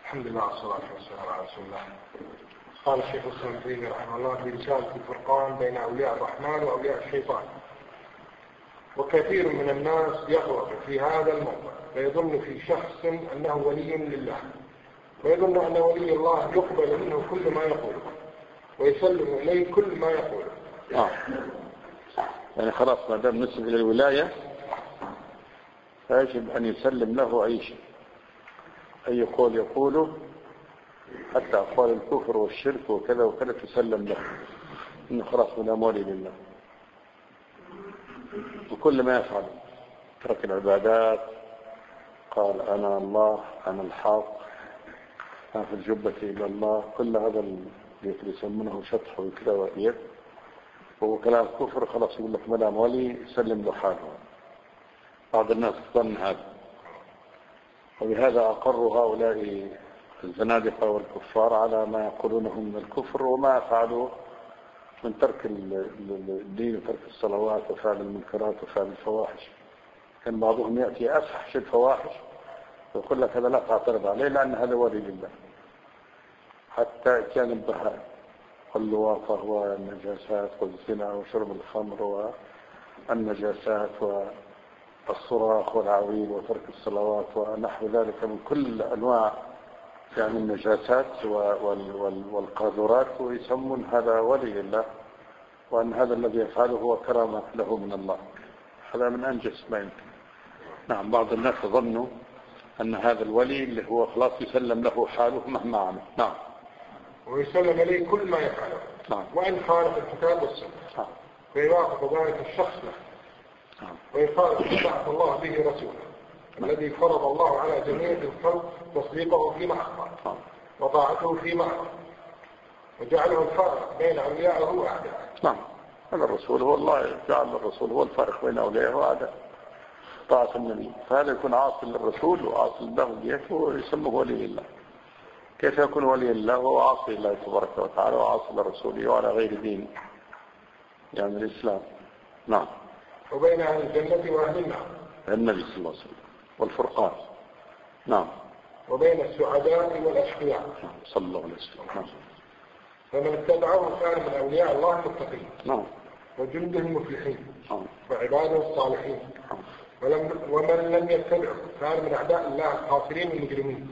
الحمد لله والصلاة والسلام على رسول الله. قال الشيخ السلمي رحمه الله في رسالة الفرقان بين أولياء الرحمن وأولياء الشيطان: وكثير من الناس يغلط في هذا الموضع فيظن في شخص أنه ولي لله، ويظن أن ولي الله يقبل منه كل ما يقوله ويسلم إليه كل ما يقوله. يعني خلاص ما دام نسب إلى الولاية فيجب أن يسلم له أي شيء، أي قول يقوله، حتى أقوال الكفر والشرك وكذا وكذا تسلم له، إنه خلاص من أموالي لله. وكل ما يفعل ترك العبادات، قال أنا الله، أنا الحق، أنا في الجبة إلى الله، كل هذا اللي يسمونه شطح وكذا وإيد وكلام الكفر، خلاص يقول لك من أموالي سلم له حاله. بعض الناس ظن هذا، وبهذا أقروا هؤلاء الزنادقة والكفار على ما يقولونه من الكفر وما فعلوا من ترك الدين وترك الصلوات وفعل المنكرات وفعل الفواحش. كان بعضهم يأتي أفحش الفواحش ويقول لك هذا لا تعترض عليه لأن هذا ولي لله، حتى كان البهائم واللواطة والنجاسات والزنا وشرب الخمر والنجاسات والصراخ والعويل وترك الصلوات ونحو ذلك من كل أنواع يعني النجاسات والقاذورات، ويسمون هذا ولي الله، وأن هذا الذي يفعله هو كرامة له من الله. هذا من أنجس ما يمكن. نعم، بعض الناس ظنوا أن هذا الولي اللي هو خلاص يسلم له حاله مهما عمل. نعم، ويسلم إليه كل ما يفعله. نعم. وإن خالف الكتاب والسنة. نعم. فيوافق ذلك الشخص له. نعم. ويخالف ما بعث الله به رسوله الذي فرض الله على جميع الخلق تصديقه فيما أخبر وطاعته فيما أمر، وجعله الفارق بين أوليائه وأعدائه. نعم، هذا الرسول هو الله، جعل الرسول هو الفارق بين أوليائه وأعدائه، طاعة النبي. فهذا يكون عاصي للرسول وعاصي لله ويسمه ولي الله. كيف يكون ولي الله وهو عاصي الله تبارك وتعالى وعاصي لرسوله وعلى غير دين يعني الإسلام؟ نعم. وبين أهل الجنة وأهل النار، النبي صلى الله عليه وسلم، والفرقان. نعم. وبين السعداء والأشقياء صلى الله عليه وسلم. نعم. فمن اتبعه كان من أولياء الله المتقين. نعم. وجنده المفلحين. نعم. وعباده الصالحين. نعم. ومن لم يتبعه كان من أعداء الله الخاسرين المجرمين.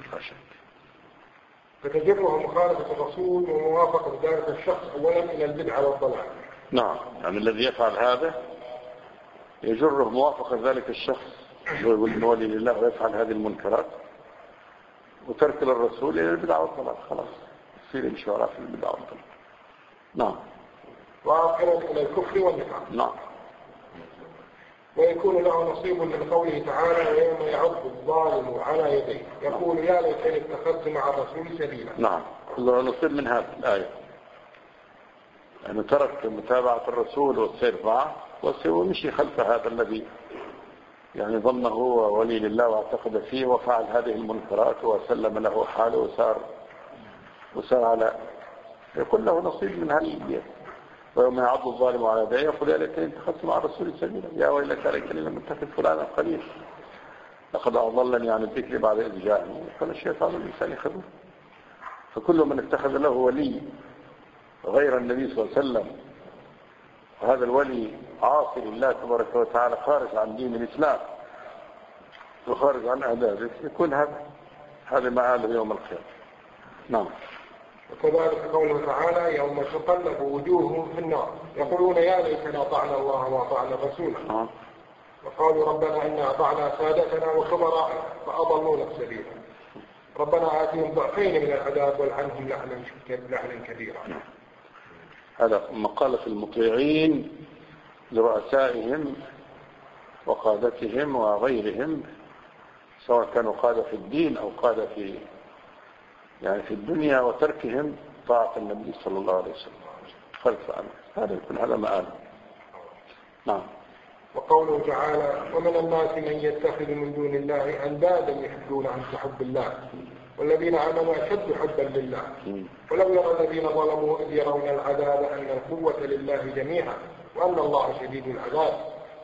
فتجره مخالفة الرسول وموافقة ذلك الشخص أولا إلى البدعة والضلال. نعم، يعني الذي يفعل هذا يجره موافقة ذلك الشخص يقول إنه ولي لله ويفعل هذه المنكرات، وترك للرسول إلى البدعة والضلال، خلاص يصير يمشي وراء في البدعة والضلال. نعم. وآخرا إلى الكفر والنفاق. نعم. ويكون له نصيب من قوله تعالى: ويوم يعض الظالم على يديه يقول يا ليتني اتخذت مع الرسول سبيلا. نعم، له نصيب من هذه الآية، يعني ترك متابعة الرسول والسير معه ومشي خلف هذا الذي يعني ظنه هو ولي لله واعتقد فيه وفعل هذه المنكرات وسلم له حاله وسار على، يكون له نصيب من هذه البيئة. ويوم يعض الظالم على يديه يقول يا ليتني اتخذت مع الرسول سبيلا يا ويلتى ليتني لم اتخذ فلانا قليلا لقد أضلني عن الذكر بعد إذ جاءني وكان الشيطان الإنسان خذوله. فكل من اتخذ له ولي غير النبي صلى الله عليه وسلم وهذا الولي عاصي لله تبارك وتعالى خارج عن دين الإسلام وخارج عن آدابه، يكون هذا مآله يوم القيامة. نعم. وكذلك قوله تعالى: يوم تقلب وجوههم في النار يقولون يا ليتنا أطعنا الله وأطعنا الرسول وقالوا ربنا إنا أطعنا سادتنا وكبراءنا فأضلونا السبيل ربنا آتهم ضعفين من العذاب والعنهم لعنا كبيرا. هذا مقالة المطيعين لرؤسائهم وقادتهم وغيرهم، سواء كانوا قادة في الدين أو قادة في الدنيا، وتركهم طاعة النبي صلى الله عليه وسلم خلف عنه، هذا يكون هذا مآله. نعم. وقوله تعالى: ومن الناس من يتخذ من دون الله أندادا يحبونهم كحب الله والذين آمنوا أشد حبا لله ولو يرى الذين ظلموا إذ يرون العذاب أن القوة لله جميعا وأن الله شديد العذاب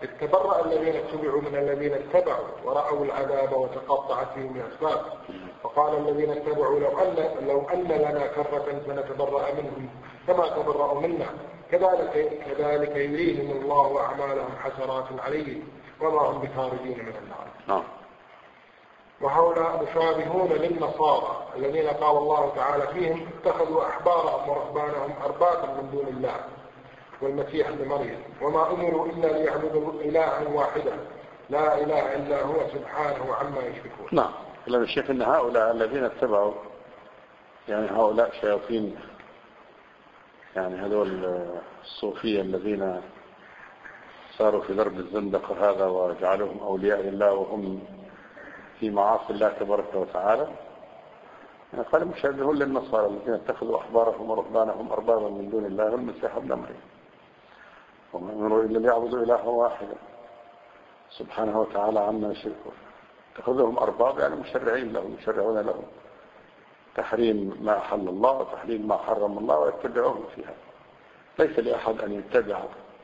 اتبرأ الذين اتبعوا من الذين اتبعوا ورأوا العذاب وتقطعت بهم الأسباب. وقال الذين اتبعوا لو أن لنا كرة فنتبرأ منهم كما تبرأوا منا كذلك يريهم الله أعمالهم حسرات عليهم وما هم بخارجين من النار. وهؤلاء مشابهون للنصارى الذين قال الله تعالى فيهم اتخذوا أحبارهم ورهبانهم أربابا من دون الله والمسيح ابن مريم وما أمروا إلا ليعبدوا إلها واحدا لا إله إلا هو سبحانه عما يشركون. نعم. لأن الشيخ أن هؤلاء الذين اتبعوا يعني هؤلاء شياطين، يعني هذول الصوفية الذين صاروا في درب الزندقة هذا وجعلهم أولياء لله وهم في معاصي الله تبارك وتعالى. يعني قال مشابهون للنصارى الذين اتخذوا أحبارهم ورهبانهم أربابا من دون الله والمسيح ابن مريم وما أمروا إلا ليعبدوا إلها واحدا سبحانه وتعالى عما يشركون. اتخذهم أرباب يعني مشرعين لهم، مشرعون لهم تحريم ما أحل الله وتحليل ما حرم الله ويتبعوهم فيها. ليس لأحد أن يتبع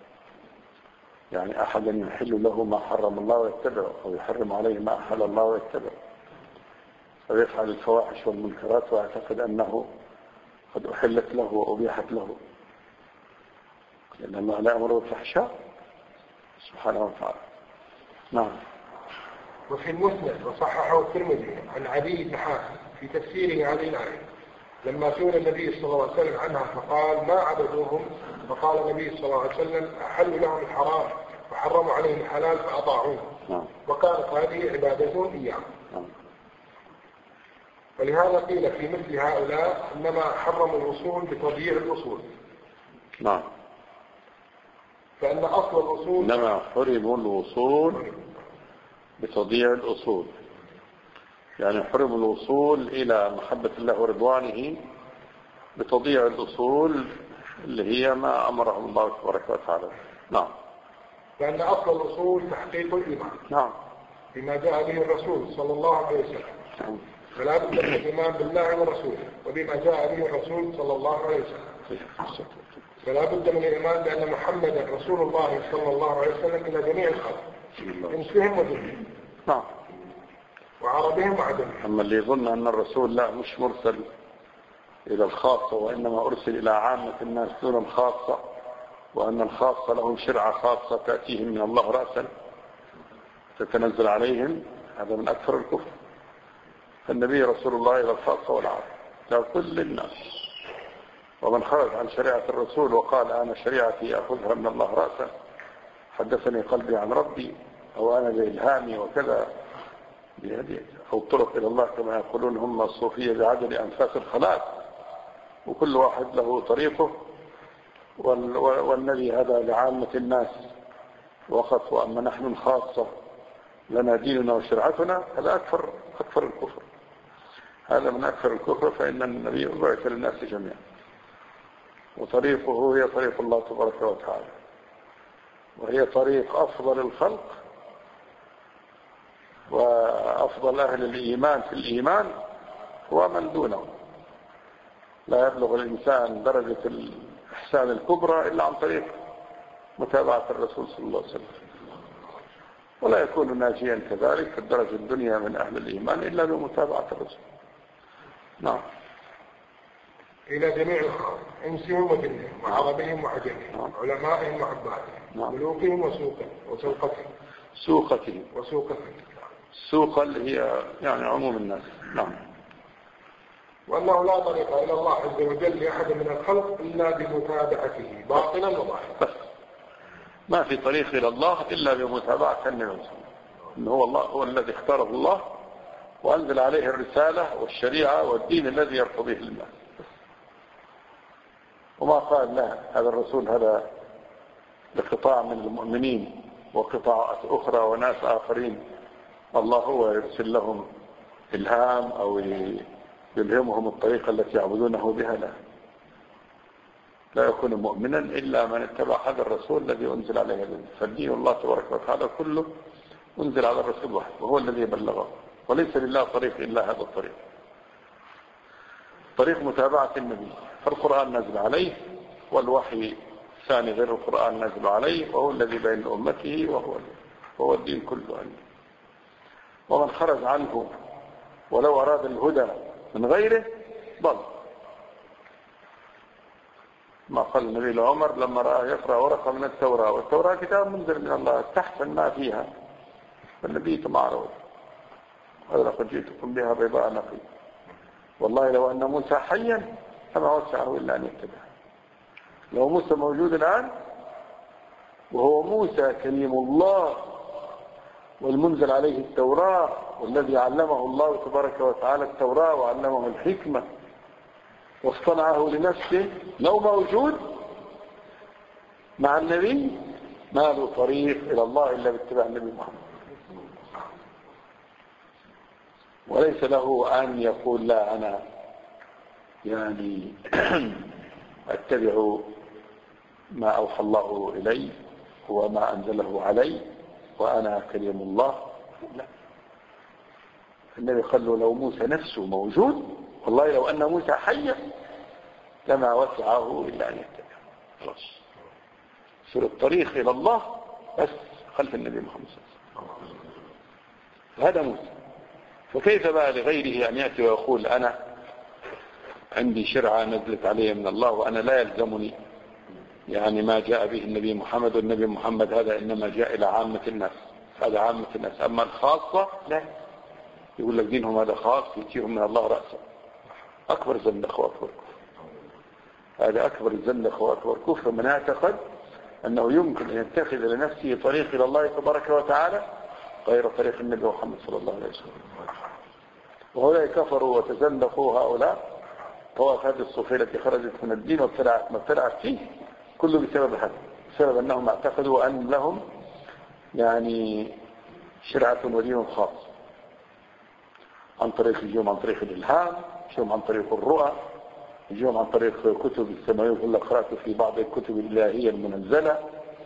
يعني أحد يحل له ما حرم الله ويتبعه أو يحرم عليه ما أحل الله ويتبعه، أو يفعل الفواحش والمنكرات ويعتقد أنه قد أحلت له وأبيحت له، لأن الله لا يأمر بالفحشاء سبحانه وتعالى. نعم. وفي المسند وصححه الترمذي عن عدي بن حاتم في تفسيره هذه الآية لما سئل النبي صلى الله عليه وسلم عنها فقال ما عبدوهم، فقال النبي صلى الله عليه وسلم أحلوا لهم الحرام وحرموا عليهم الحلال فأطاعوه وكانت هذه عبادتهم إياه. ولهذا قيل في مثل هؤلاء إنما حرموا الوصول بتضييع الأصول. نعم. فإن أصل الأصول إنما حرموا الوصول بتضييع الأصول، يعني حرموا الوصول إلى محبة الله ورضوانه بتضييع الأصول اللي هي ما أمرهم الله تبارك وتعالى. نعم. لأن أصل الأصول تحقيق الإيمان. نعم. بما جاء به الرسول صلى الله عليه وسلم. فلا بد من الإيمان بالله ورسوله وبما جاء به الرسول صلى الله عليه وسلم. فلا بد من الإيمان بأن محمدا رسول الله صلى الله عليه وسلم إلى جميع الخلق إنسهم وجنهم. نعم. وعربهم وعجمهم. أما اللي يظن أن الرسول لا مش مرسل إلى الخاصة وإنما أرسل إلى عامة الناس دون الخاصة، وأن الخاصة لهم شرعة خاصة تأتيهم من الله رأسا تتنزل عليهم، هذا من أكثر الكفر. فالنبي رسول الله إلى الخاصة والعامة لا كل الناس. ومن خرج عن شريعة الرسول وقال أنا شريعتي أخذها من الله رأسا حدثني قلبي عن ربي أو أنا بإلهامي وكذا بهدي أو طرق إلى الله كما يقولون هم الصوفية بعدد أنفاس الخلاء، وكل واحد له طريقه، والنبي هذا لعامة الناس وقف، وأما نحن الخاصة لنا ديننا وشرعتنا، هذا أكثر الكفر. هذا من أكثر الكفر. فإن النبي بعث للناس جميعا وطريقه هي طريق الله تبارك وتعالى، وهي طريق أفضل الخلق وأفضل أهل الإيمان في الإيمان ومن دونه. لا يبلغ الإنسان درجة الإحسان الكبرى إلا عن طريق متابعة الرسول صلى الله عليه وسلم، ولا يكون ناجيا كذلك في الدرجة الدنيا من أهل الإيمان إلا بمتابعة الرسول. نعم. إلى جميع الخلق إنسهم وجنهم وعربهم وعجمهم علمائهم وعبادهم ملوكهم وسوقتهم سوقا اللي هي يعني عموم الناس. نعم. وأنه لا طريق إلى الله عز وجل لأحد من الخلق إلا بمتابعته باطنا وظاهرا. ما في طريق إلى الله إلا بمتابعة النبي، إنه هو الله هو الذي اختاره الله وأنزل عليه الرسالة والشريعة والدين الذي يرتضيه للناس. وما قال لا هذا الرسول هذا لقطاع من المؤمنين وقطاعات أخرى وناس آخرين الله هو يرسل لهم إلهام أو يلهمهم الطريقة التي يعبدونه بها. لا يكون مؤمنا إلا من اتبع هذا الرسول الذي أنزل عليه الدين. فالدين الله تبارك وتعالى كله أنزل على الرسول واحد وهو الذي بلغه، وليس لله طريق إلا هذا الطريق، طريق متابعة النبي. فالقرآن نزل عليه والوحي الثاني غير القرآن نزل عليه وهو الذي بين أمته وهو الدين كله عنه. ومن خرج عنه ولو أراد الهدى من غيره ضل. ما قال النبي لعمر لما رأى يقرأ ورقة من التوراة، والتوراة كتاب منزل من الله استحسن ما فيها، فالنبي تمعرض قال لقد جئتكم بها بيضاء نقي والله لو أن موسى حيا فما وسعه إلا أن يتبع. لو موسى موجود الآن وهو موسى كليم الله والمنزل عليه التوراة والذي علمه الله تبارك وتعالى التوراة وعلمه الحكمة واصطنعه لنفسه، لو موجود مع النبي ما له طريق إلى الله إلا باتباع النبي محمد. وليس له أن يقول لا أنا يعني أتبع ما أوحى الله إلي وما أنزله علي وأنا كليم الله. لا، النبي قال له لو موسى نفسه موجود والله لو أن موسى حيا لما وسعه إلا أن يتبع. خلاص سر الطريق إلى الله بس خلف النبي محمد صلى الله عليه وسلم. هذا موسى. فكيف بقى لغيره أن يأتي ويقول أنا عندي شرعة نزلت علي من الله وأنا لا يلزمني يعني ما جاء به النبي محمد، والنبي محمد هذا إنما جاء إلى عامة الناس، هذا عامة الناس. أما الخاصة لا، يقول لك دينهم هذا خاص يتيهم من الله رأسا. أكبر زندق وأكبر كفر، هذا أكبر الزندق وأكبر كفر من اعتقد أنه يمكن أن يتخذ لنفسه طريق إلى الله تبارك وتعالى غير طريق النبي محمد صلى الله عليه وسلم. وهؤلاء كفروا وتزندقوا. هؤلاء طوائف هذه الصوفية التي خرجت من الدين ما ابتدعت فيه كله بسبب هذا، بسبب أنهم اعتقدوا أن لهم يعني شرعة ودين خاص عن طريق يجيهم عن طريق الإلهام، يجيهم عن طريق الرؤى، يجيهم عن طريق كتب السماوية. كل قرأت في بعض الكتب الإلهية المنزلة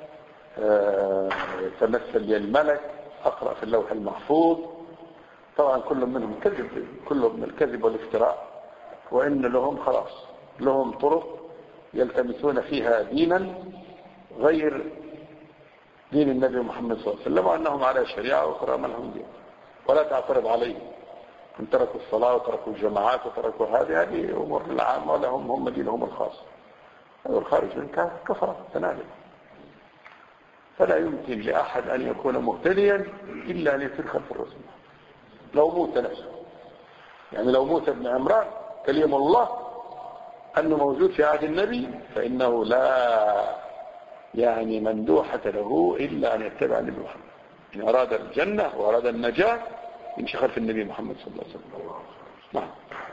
تمثل لي الملك، أقرأ في اللوح المحفوظ. طبعا كل منهم كذب، كلهم من الكذب والافتراء. وإن لهم خلاص لهم طرق يلتمسون فيها دينا غير دين النبي محمد صلى الله عليه وسلم، وأنهم على شريعة أخرى ما لهم دين. ولا تعترض عليهم ان تركوا الصلاة وتركوا الجماعات وتركوا هذه أمور العامة ولهم هم دينهم الخاص. هذا الخارج من كفر تنادل. فلا يمكن لأحد أن يكون مهتديا إلا أن يسير خلف الرسول. لو موسى نفسه، يعني لو موسى بن عمران كليم الله أنه موجود في عهد النبي فإنه لا يعني مندوحة له إلا أن يتبع النبي محمد. إن أراد الجنة وأراد النجاة يمشي خلف النبي محمد صلى الله عليه وسلم. نعم.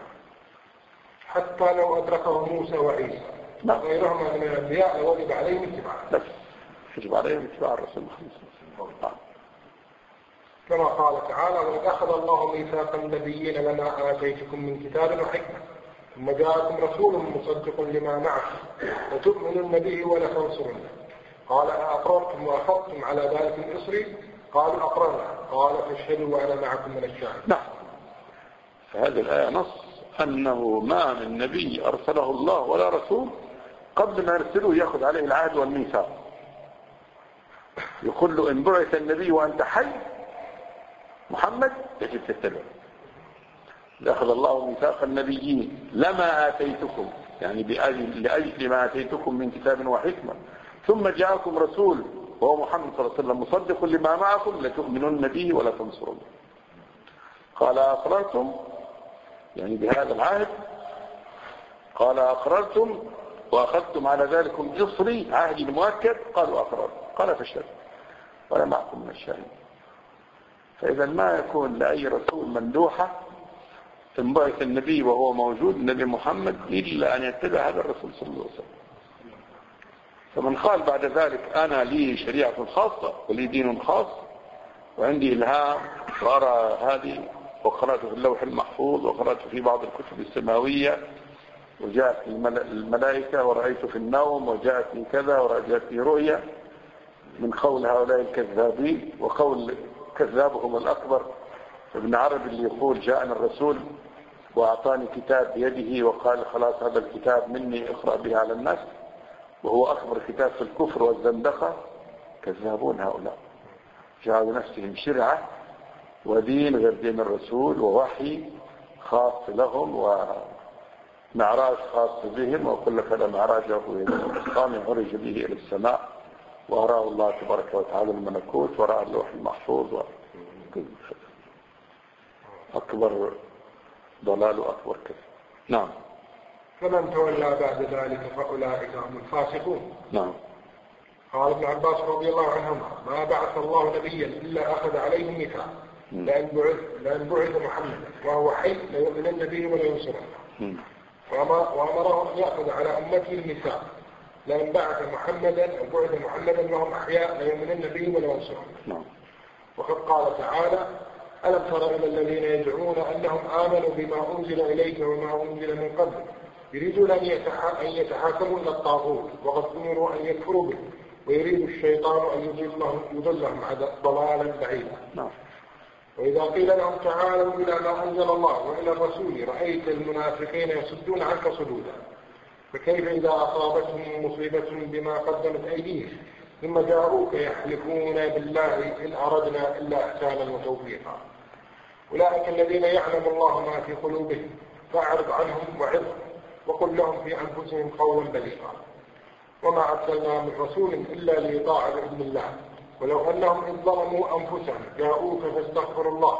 حتى لو أدركه موسى وعيسى وغيرهما من الأنبياء وجب عليهم اتباعه. بس يجب عليهم اتباع الرسول محمد صلى الله عليه وسلم. كما قال تعالى وإذ أخذ الله ميثاق النبيين لما آتيتكم من كتاب وحكمة ثم جاءكم رسول مصدق لما معكم لتؤمنن به ولتنصرنه قال أأقررتم وأخذتم على ذلك إصري قالوا أقررنا قال فاشهدوا وأنا معكم من الشاهدين. نعم. فهذه الآية نص أنه ما من نبي أرسله الله ولا رسول قبل ما يرسله يأخذ عليه العهد والميثاق. يقول له إن بعث النبي وأنت حي محمد يجب تتبع. لأخذ الله ميثاق النبيين لما آتيتكم يعني لأجل ما آتيتكم من كتاب وحكمة ثم جاءكم رسول وهو محمد صلى الله عليه وسلم مصدق لما معكم لتؤمنن به ولا تنصرون. قال أقررتم يعني بهذا العهد، قال أقررتم وأخذتم على ذلكم إصري عهدي المؤكد قالوا أقررتم قال فاشهدوا ولا معكم من الشاهدين. فإذا ما يكون لأي رسول مندوحة تنبعث النبي وهو موجود النبي محمد إلا أن يتبع هذا الرسول صلى الله عليه وسلم. فمن قال بعد ذلك أنا لي شريعة خاصة ولي دين خاص وعندي إلهام وأرى هذه وقرأت في اللوح المحفوظ وقرأت في بعض الكتب السماوية وجاءت الملائكة ورأيت في النوم وجاءتني كذا ورأيتني رؤيا من قول هؤلاء الكذابين وقول كذابهم الأكبر ابن عربي اللي يقول جاءنا الرسول وأعطاني كتاب بيده وقال خلاص هذا الكتاب مني اقرأ به على الناس. وهو أكبر كتاب في الكفر والزندقة، كذابون هؤلاء. جعلوا نفسهم شرعة ودين غير دين الرسول، ووحي خاص لهم ومعراج خاص بهم، وكل كذا معراجه الإسلام عرج به إلى السماء وأراه الله تبارك وتعالى الملكوت ورأى اللوح المحفوظ أكبر ضلال وأكبر كذب. نعم. فمن تولى بعد ذلك فأولئك هم الفاسقون. نعم. قال ابن عباس رضي الله عنهما: ما بعث الله نبيا إلا أخذ عليه الميثاق لأن بعث محمد وهو حي ليؤمنن به ولينصرنه، وأمره أن يأخذ على أمته الميثاق لأن بعث محمدا وهم أحياء ليؤمنن به ولينصرنه. وقد قال تعالى: ألم تر إلى الذين يدعون أنهم آمنوا بما أنزل إليك وما أنزل من قبل يريدون أن يتحاكموا إلى الطاغوت وقد أمروا أن يكفروا به ويريد الشيطان أن يضلهم ضلالا بعيدا. وإذا قيل لهم تعالوا إلى ما أنزل الله وإلى الرسول رأيت المنافقين يصدون عنك صدودا. فكيف إذا أصابتهم مصيبة بما قدمت أيديهم ثم جاءوك يحلفون بالله إن أردنا إلا إحسانا وتوفيقا. أولئك الذين يعلم الله ما في قلوبهم فأعرض عنهم وعظهم وقل لهم في أنفسهم قولا بليغا. وما أرسلنا من رسول إلا ليطاع بإذن الله ولو أنهم إذ ظلموا أنفسهم جاءوك فاستغفروا الله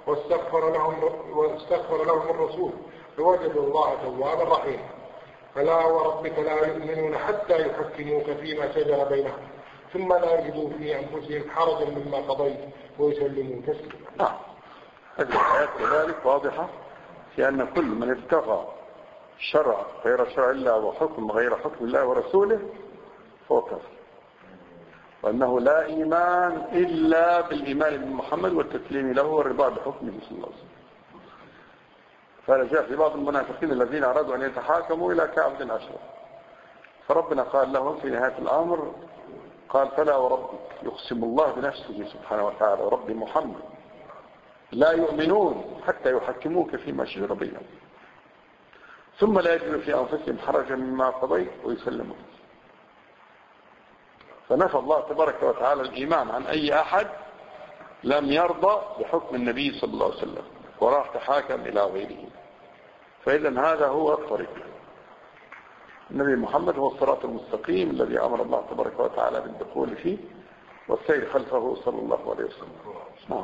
واستغفر لهم الرسول فوجدوا الله توابا رحيما. فلا وربك لا يؤمنون حتى يحكموك فيما شجر بينهم ثم لا يجدوا في أنفسهم حرجا مما قضيت ويسلموا تسليما. هذه الآيات كذلك واضحة في أن كل من ابتغى شرع غير شرع الله وحكم غير حكم الله ورسوله فهو كافر، وأنه لا إيمان إلا بالإيمان بمحمد والتسليم له والرضا بحكمه صلى الله عليه وسلم. فرجاء في بعض المنافقين الذين أرادوا أن يتحاكموا إلى كعب بن أشرف، فربنا قال لهم في نهاية الأمر قال: فلا وربك، يقسم الله بنفسه سبحانه وتعالى: رب محمد لا يؤمنون حتى يحكموك فيما شجر بينهم ثم لا يجدوا في أنفسهم حرجا مما قضيت ويسلموا. فنفى الله تبارك وتعالى الإيمان عن أي أحد لم يرضى بحكم النبي صلى الله عليه وسلم وراح تحاكم إلى غيره. فإذا هذا هو الطريق. النبي محمد هو الصراط المستقيم الذي أمر الله تبارك وتعالى بالدخول فيه والسير خلفه صلى الله عليه وسلم.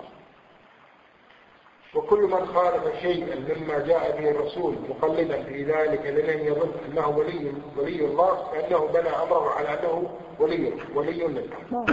وكل من خالف شيئا مما جاء به الرسول مقلدا في ذلك لمن يظن أنه ولي الله فإنه بنى أمره على أنه ولي له،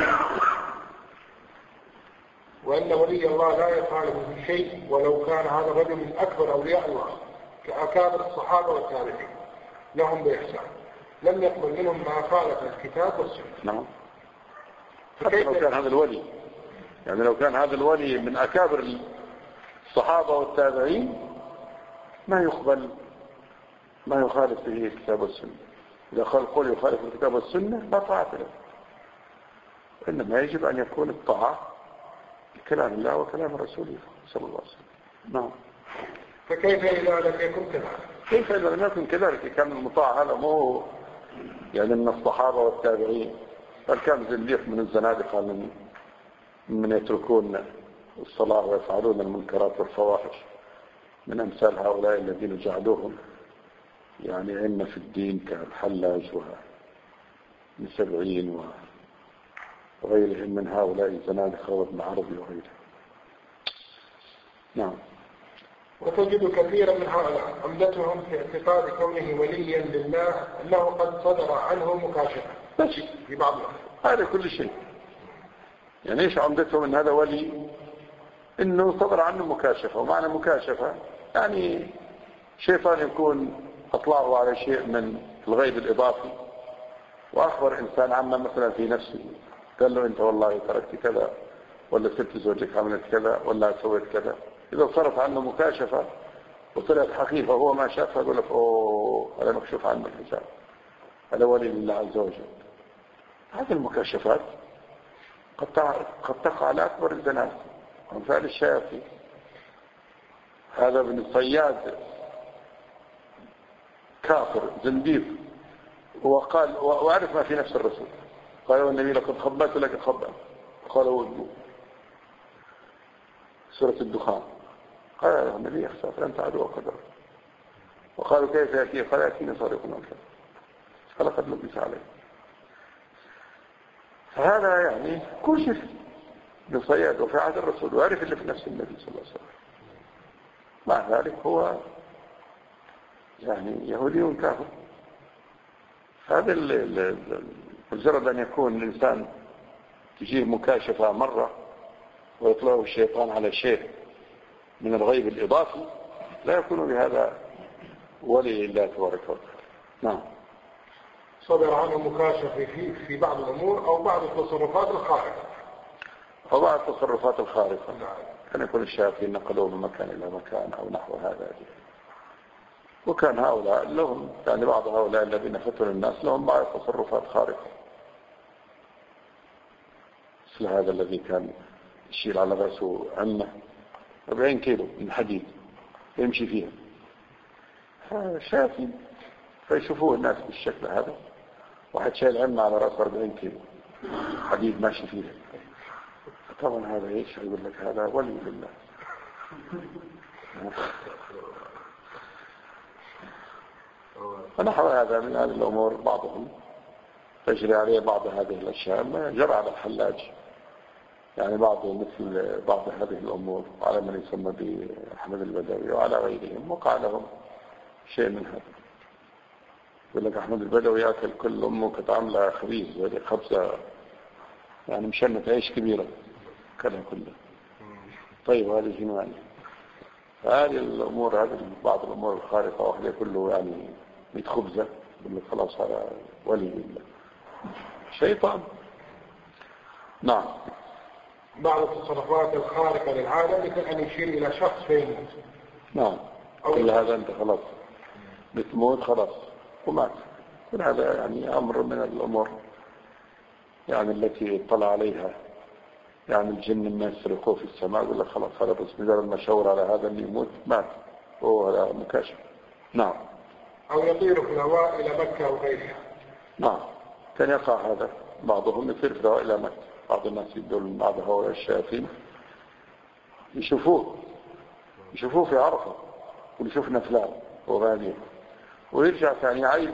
وأن ولي الله لا يخالف في شيء ولو كان هذا الرجل من أكبر أولياء الله كأكابر الصحابة والتابعين لهم بإحسان لم يقبل منهم ما خالف الكتاب والسنة. حتى لو كان هذا الولي، يعني لو كان هذا الولي من أكابر الصحابة والتابعين ما يقبل ما يخالف به الكتاب والسنة. إذا قال قول يخالف الكتاب والسنة لا طاعة له، إنما يجب أن يكون الطاعة كلام الله وكلام رسوله صلى الله عليه وسلم. فكيف إذا لم يكن كذلك؟ كيف إذا لم يكن كذلك؟ كان المطاع هذا مو يعني من الصحابة والتابعين، بل كان زنديق من الزنادقة من يتركون الصلاة ويفعلون المنكرات والفواحش، من أمثال هؤلاء الذين جعلوهم يعني أئمة في الدين كالحلاج والسبعين وغيرهم من هؤلاء الزنادقة وابن عربي وغيره. نعم. وتجد كثيرا من هؤلاء عمدتهم في اعتقاد كونه وليا لله أنه قد صدر عنه مكاشفة في بعض هذا كل شيء. يعني إيش عمدتهم أن هذا ولي؟ إنه صدر عنه مكاشفة. ومعنى مكاشفة يعني شيطان يكون أطلعه على شيء من الغيب الإضافي وأخبر إنسان عما مثلا في نفسه، قال له أنت والله تركت كذا، ولا سبت زوجك عملت كذا، ولا سويت كذا. إذا صارت عنه مكاشفة وطلعت حقيقة هو ما شافها يقول لك أوه هذا مكشوف عنه الحجاب، هذا ولي لله عز وجل. هذه المكاشفات قد تقع على أكبر الزناد وأمثال الشياطين. هذا ابن الصياد كافر زنديق وقال وأعرف ما في نفس الرسول. قال والنبي لقد خبأت لك خبأ، قال وجهه سورة الدخان. قال النبي اخسى فلن عدو قدر. وقالوا كيف يأتي؟ قال يأتيني صادق الكذب فلقد لبس عليه. فهذا يعني كشف بصياد وفي عهد الرسول وعرف اللي في نفس النبي صلى الله عليه وسلم. مع ذلك هو يعني يهودي كافر. هذا مجرد أن يكون الإنسان تجيه مكاشفة مرة ويطلعه الشيطان على شيء من الغيب الإضافي لا يكون بهذا ولي الله تبارك وتعالى. نعم. صدر عنه مكاشفة في بعض الأمور أو بعض التصرفات الخارقة. أو بعض التصرفات الخارقة. كان يكون الشياطين نقلوه من مكان إلى مكان أو نحو هذا. وكان هؤلاء لهم يعني بعض هؤلاء الذين فتنوا الناس لهم بعض تصرفات خارقة، مثل هذا الذي كان يشيل على رأسه عمة 40 كيلو من حديد يمشي فيها شافي، فيشوفوه الناس بالشكل هذا، واحد شايل عمة على رأسه 40 كيلو حديد ماشي فيها. طبعا هذا ايش يقول لك؟ هذا ولي لله. فنحو هذا من هذه الأمور بعضهم تجري عليه بعض هذه الأشياء ما جرى على الحلاج، يعني مثل بعض هذه الأمور على من يسمى بأحمد البدوي وعلى غيرهم وقع لهم شيء من هذا. يقول لك أحمد البدوي يأكل كل أمه كانت عاملة خبيز وهذه خبزة يعني مشنة عيش كبيرة كلها كلها. طيب هذه جنواني. فهذه الأمور هذه بعض الأمور الخارقة وهذه كله يعني متخبزة يقول لك خلاص هذا ولي الله شيطان. نعم. بعض التصرفات الخارقة للعادة مثل أن يشير إلى شخص فيموت. نعم. كل هذا أنت خلاص بتموت خلاص ومات. كل هذا يعني أمر من الأمور يعني التي اطلع عليها يعني الجن الناس يسرقوه في السماء يقول لك خلاص هذا بس مجرد ما شاور على هذا اللي يموت مات وهو هذا مكاشف. نعم. أو يطير في الهواء إلى مكة أو غيرها. نعم. كان يقع هذا بعضهم يطير في الهواء إلى مكة. بعض الناس يدون بعض هؤلاء الشياطين يشوفوه في عرفة ويشوفنا فلان وغاليه ويرجع ثاني يعيد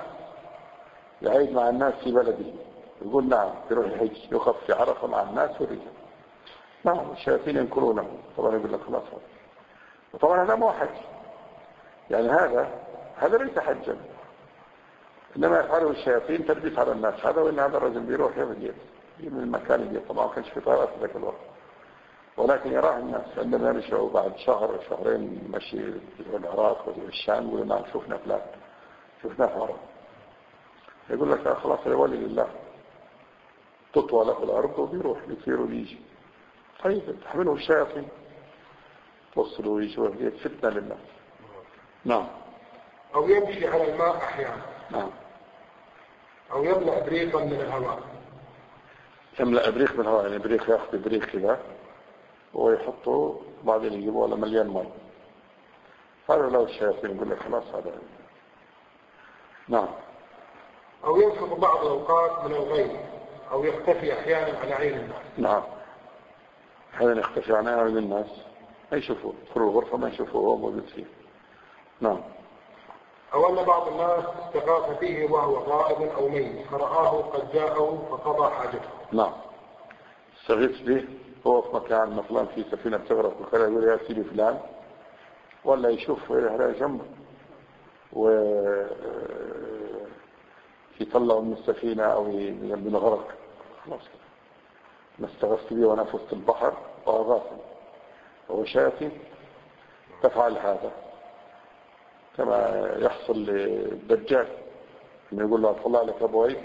مع الناس في بلده يقول نعم يروح الحج يخف في عرفة مع الناس ويرجع. نعم. الشياطين ينكرونه طبعا يقول لك خلاص. وطبعا هذا مو حج يعني هذا ليس حجا، إنما يفعله الشياطين تلبيس على الناس. هذا وإن هذا الرجل بيروح يبدي من المكان اللي طبعا كانش في طائرات في ذاك الوقت، ولكن يراه الناس عندما يرجعوا بعد شهر شهرين مشي في العراق وفي الشام يقولوا نعم شفنا فلان شفناه في عرب. يقول لك خلاص يا ولي لله تطوى له الأرض وبيروح يطير ويجي. طيب تحمله الشياطين توصلوا ويجوا هي فتنة للناس. نعم. أو يمشي على الماء أحيانا. نعم. أو يملأ إبريقا من الهواء. يملأ إبريق من الهواء يعني إبريق يأخذ إبريق كذا ويحطه بعدين يجيبوه على مليان ماء. قالوا له الشياطين يقول لك خلاص هذا. نعم. أو ينفق بعض الأوقات من الغيب أو يختفي أحيانا عن عين الناس. نعم. هذا يختفي عن عين الناس ما يشوفوه يدخلوا الغرفة ما يشوفوه هو موجود فيه. نعم. أو أن بعض الناس استغاث فيه وهو غائب أو ميت فرآه قد جاءه فقضى حاجته. نعم. استغيث به هو في مكان مثلا في سفينة تغرق وكذا يقول يا سيدي فلان ولا يشوف هذا جنبه ويطلعوا من السفينة أو من الغرق خلاص ما استغثت به وأنا في وسط البحر وأغاثم. وهو شياطين تفعل هذا كما يحصل للدجال إنه يقول له أطلع لك أبويك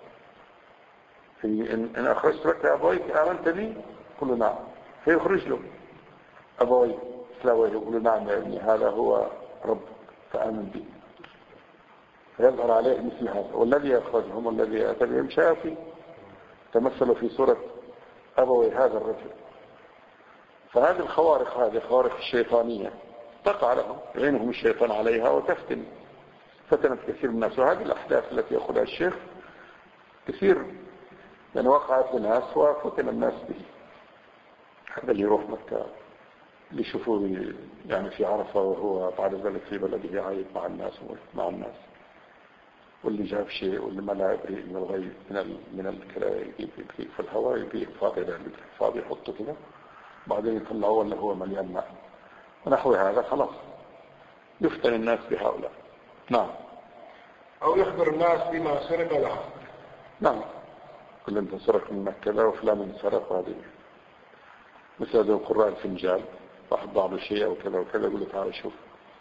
إن أخرجت لك أبويك آمنت بي؟ يقول له نعم. فيخرج له أبويك سلاويه يقول له نعم يا ابني هذا هو رب فآمن بي. فيظهر عليه مثل هذا. والذي يخرجهم والذي أتى بهم شياطين تمثلوا في صورة أبوي هذا الرجل. فهذه الخوارق هذه خوارق الشيطانية تقع لهم يعينهم الشيطان عليها وتفتن فتنت كثير من الناس. وهذه الأحداث التي يأخذها الشيخ كثير يعني وقعت للناس وفتن الناس به. هذا اللي يروح مكة اللي يشوفوه يعني في عرفة وهو بعد ذلك في بلده عايد مع الناس ومع الناس، واللي جاب شيء واللي ما لا يبريء من الغيب من الكلام يجيب في الهواء يجيب فاضي يحطه كده بعدين يطلعه ولا هو مليان ماء ونحو هذا. خلاص يفتن الناس بهؤلاء. نعم. أو يخبر الناس بما سرق له. نعم. كل انت سرق منك كذا وفلان سرق. هذه مثل هذا القراء الفنجال واحد ضاع شيء أو كذا وكذا يقول له تعال شوف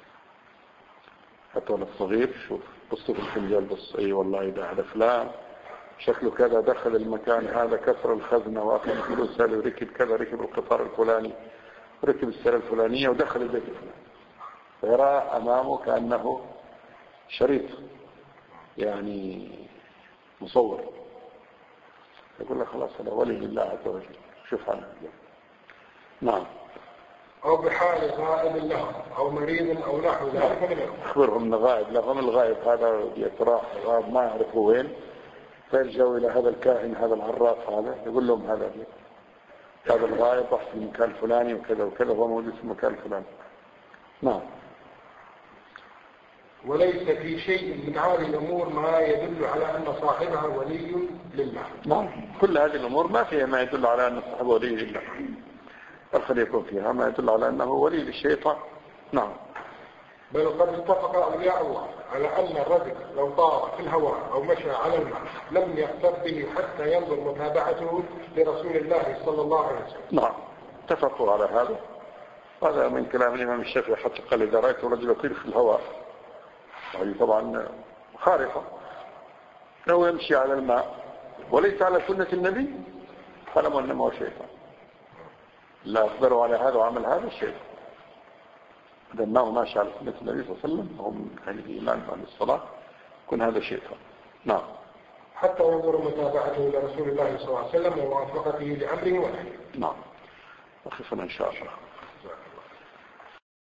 حتى ولد صغير شوف بص في الفنجال بص اي والله ده هذا فلان شكله كذا دخل المكان هذا كسر الخزنة واخذ فلوس هذا وركب كذا ركب القطار الفلاني وركب السيارة الفلانية ودخل البيت الفلاني فيرى أمامه كأنه شريط يعني مصور. يقول له خلاص هذا ولي لله عز وجل شوف عنه. نعم. أو بحال غائب لهم أو مريض أو نحو ذلك منهم. أخبرهم أن غائب لهم. الغائب هذا يتراح غائب ما يعرفوا وين فيلجأوا إلى هذا الكاهن هذا العراف هذا يقول لهم هذا الغائب راح في المكان الفلاني وكذا وكذا هو موجود في المكان الفلاني. نعم. وليس في شيء من هذه الأمور ما يدل على أن صاحبها ولي لله. نعم. كل هذه الأمور ما فيها ما يدل على أن صاحبه ولي لله، بل قد يكون فيها ما يدل على أنه ولي للشيطان. نعم. بل قد اتفق أولياء الله على أن الرجل لو طار في الهواء أو مشى على الماء لم يقتر به حتى ينظر متابعته لرسول الله صلى الله عليه وسلم. نعم. اتفقوا على هذا. هذا من كلام الإمام الشافعي حتى قال إذا رأيت رجل يطير في الهواء هذه طبعا خارقة لو يمشي على الماء وليس على سنة النبي فلم أنه هو شيطان. لا أخبروا على هذا وعمل هذا الشيء لأنه ماشي على سنة النبي صلى الله عليه وسلم هم أهل الإيمان وأهل الصلاة يكون هذا شيطان. نعم. حتى ينظر متابعته لرسول الله صلى الله عليه وسلم وموافقته لأمره ونهيه. نعم. وخفنا إن شاء الله.